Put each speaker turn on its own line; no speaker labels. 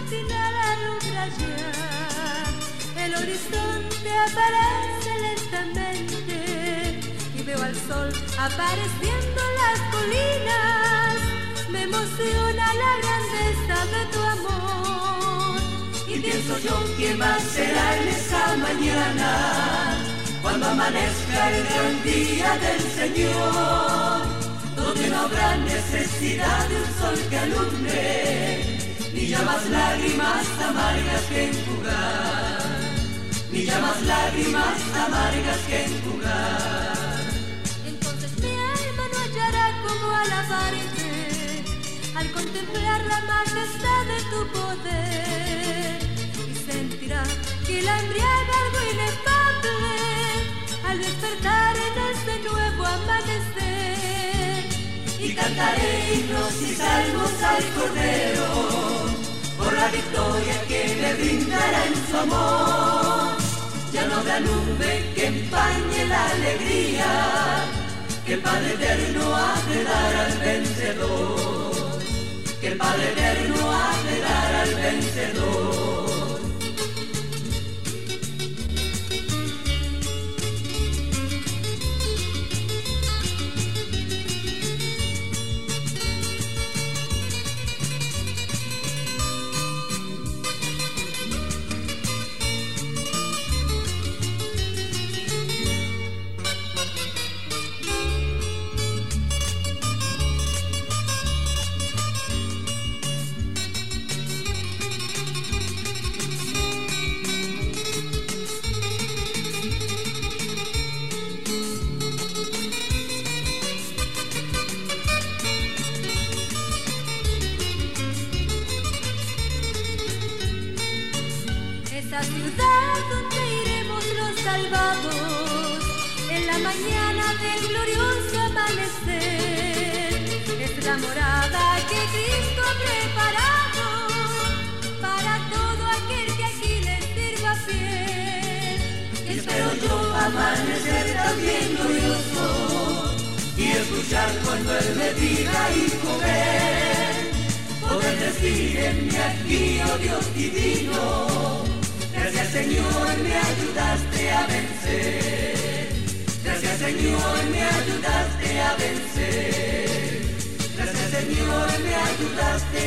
final alumbra ya, el horizonte aparece lentamente y veo al sol apareciendo en las colinas. Me emociona la grandeza de tu amor y pienso yo quién más será en esa mañana cuando amanezca el gran día del Señor, donde no habrá necesidad de un sol que alumbre, ni ya más lágrimas amargas que enjugar, ni ya más lágrimas amargas que enjugar. Entonces mi alma no hallará como alabarte al contemplar la majestad de tu poder, y sentirá que la embriaga algo inefable al despertar en este nuevo amanecer. Y cantaré himnos y salmos al Cordero por la victoria que me brindará en su amor. Ya no habrá nube que empañe la alegría que el Padre Eterno ha de dar al vencedor, que el Padre Eterno ha de dar al vencedor. Esa ciudad donde iremos los salvados en la mañana del glorioso amanecer, es la morada que Cristo ha preparado para todo aquel que aquí le sirva fiel. Espero yo amanecer también glorioso y escuchar cuando Él me diga hijo ven, poder decirme aquí, oh Dios divino. Gracias Señor, me ayudaste a vencer. Gracias Señor, me ayudaste a vencer. Gracias Señor, me ayudaste